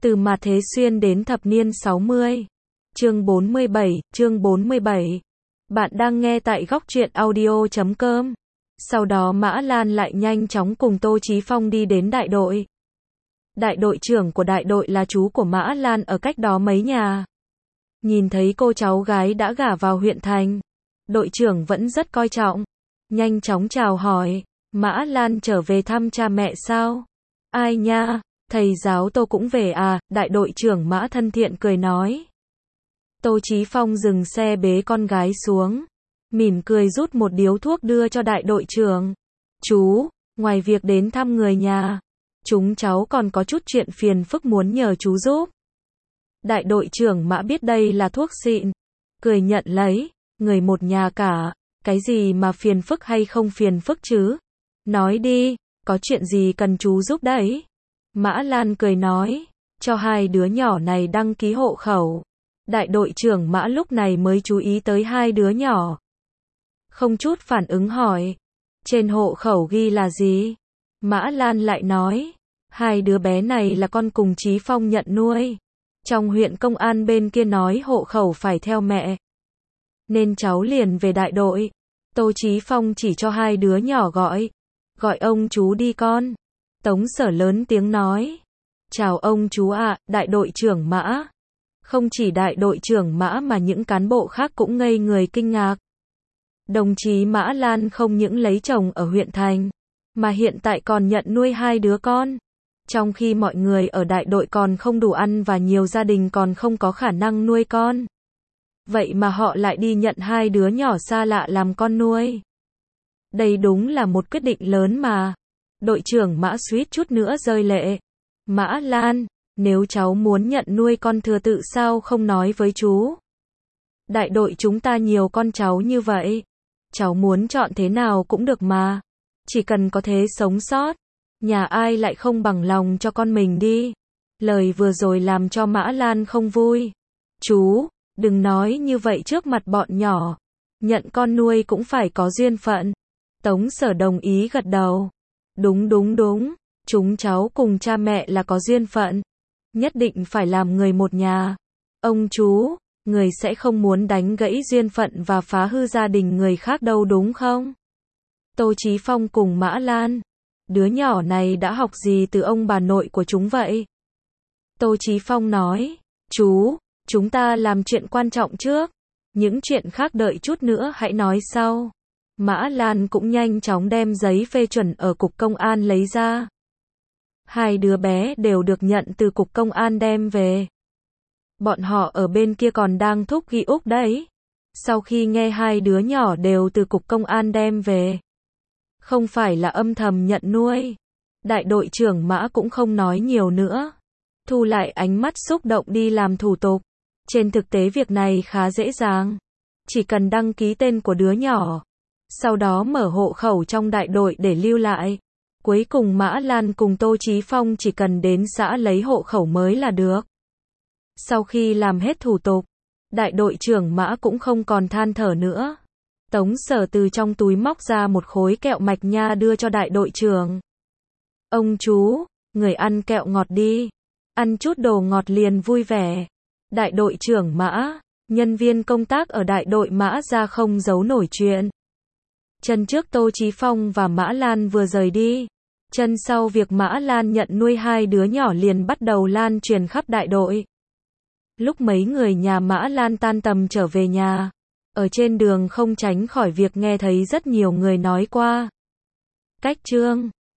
Từ Mạt Thế Xuyên đến thập niên 60. Chương 47. Bạn đang nghe tại góc truyện audio.com. Sau đó Mã Lan lại nhanh chóng cùng Tô Chí Phong đi đến đại đội. Đại đội trưởng của đại đội là chú của Mã Lan ở cách đó mấy nhà. Nhìn thấy cô cháu gái đã gả vào huyện thành, đội trưởng vẫn rất coi trọng. Nhanh chóng chào hỏi, Mã Lan trở về thăm cha mẹ sao? Ai nha, thầy giáo Tô cũng về à? Đại đội trưởng Mã thân thiện cười nói. Tô Chí Phong dừng xe bế con gái xuống, mỉm cười rút một điếu thuốc đưa cho đại đội trưởng. Chú, ngoài việc đến thăm người nhà, chúng cháu còn có chút chuyện phiền phức muốn nhờ chú giúp. Đại đội trưởng Mã biết đây là thuốc xịn, cười nhận lấy, người một nhà cả, cái gì mà phiền phức hay không phiền phức chứ? Nói đi, có chuyện gì cần chú giúp đấy? Mã Lan cười nói, cho hai đứa nhỏ này đăng ký hộ khẩu. Đại đội trưởng Mã lúc này mới chú ý tới hai đứa nhỏ. Không chút phản ứng hỏi, trên hộ khẩu ghi là gì? Mã Lan lại nói, hai đứa bé này là con cùng Chí Phong nhận nuôi. Trong huyện công an bên kia nói hộ khẩu phải theo mẹ, nên cháu liền về đại đội. Tô Chí Phong chỉ cho hai đứa nhỏ gọi ông chú đi con. Tống Sở lớn tiếng nói, chào ông chú ạ, đại đội trưởng Mã. Không chỉ đại đội trưởng Mã mà những cán bộ khác cũng ngây người kinh ngạc. Đồng chí Mã Lan không những lấy chồng ở huyện thành, mà hiện tại còn nhận nuôi hai đứa con. Trong khi mọi người ở đại đội còn không đủ ăn và nhiều gia đình còn không có khả năng nuôi con. Vậy mà họ lại đi nhận hai đứa nhỏ xa lạ làm con nuôi. Đây đúng là một quyết định lớn mà. Đội trưởng Mã suýt chút nữa rơi lệ. Mã Lan, nếu cháu muốn nhận nuôi con thừa tự sao không nói với chú? Đại đội chúng ta nhiều con cháu như vậy. Cháu muốn chọn thế nào cũng được mà. Chỉ cần có thế sống sót. Nhà ai lại không bằng lòng cho con mình đi. Lời vừa rồi làm cho Mã Lan không vui. Chú, đừng nói như vậy trước mặt bọn nhỏ. Nhận con nuôi cũng phải có duyên phận. Tống Sở đồng ý gật đầu. Đúng. Chúng cháu cùng cha mẹ là có duyên phận. Nhất định phải làm người một nhà. Ông chú, người sẽ không muốn đánh gãy duyên phận và phá hư gia đình người khác đâu đúng không? Tô Chí Phong cùng Mã Lan. Đứa nhỏ này đã học gì từ ông bà nội của chúng vậy? Tô Chí Phong nói, chú, chúng ta làm chuyện quan trọng trước. Những chuyện khác đợi chút nữa hãy nói sau. Mã Lan cũng nhanh chóng đem giấy phê chuẩn ở cục công an lấy ra. Hai đứa bé đều được nhận từ cục công an đem về. Bọn họ ở bên kia còn đang thúc ghi úc đấy. Sau khi nghe hai đứa nhỏ đều từ cục công an đem về, không phải là âm thầm nhận nuôi, đại đội trưởng Mã cũng không nói nhiều nữa. Thu lại ánh mắt xúc động đi làm thủ tục. Trên thực tế việc này khá dễ dàng. Chỉ cần đăng ký tên của đứa nhỏ, sau đó mở hộ khẩu trong đại đội để lưu lại. Cuối cùng Mã Lan cùng Tô Chí Phong chỉ cần đến xã lấy hộ khẩu mới là được. Sau khi làm hết thủ tục, đại đội trưởng Mã cũng không còn than thở nữa. Tống Sở từ trong túi móc ra một khối kẹo mạch nha đưa cho đại đội trưởng. Ông chú, người ăn kẹo ngọt đi. Ăn chút đồ ngọt liền vui vẻ. Đại đội trưởng Mã, nhân viên công tác ở đại đội Mã ra không giấu nổi chuyện. Chân trước Tô Chí Phong và Mã Lan vừa rời đi. Chân sau việc Mã Lan nhận nuôi hai đứa nhỏ liền bắt đầu lan truyền khắp đại đội. Lúc mấy người nhà Mã Lan tan tầm trở về nhà, ở trên đường không tránh khỏi việc nghe thấy rất nhiều người nói qua. Cách Trương